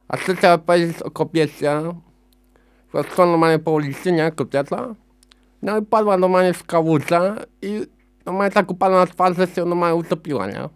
A co trzeba powiedzieć o kobiecie, która szła normalnie po ulicy, nie? Kobieta. No i padła normalnie w kałużę i normalnie tak upadła na twarz, że się normalnie utopiła, nie?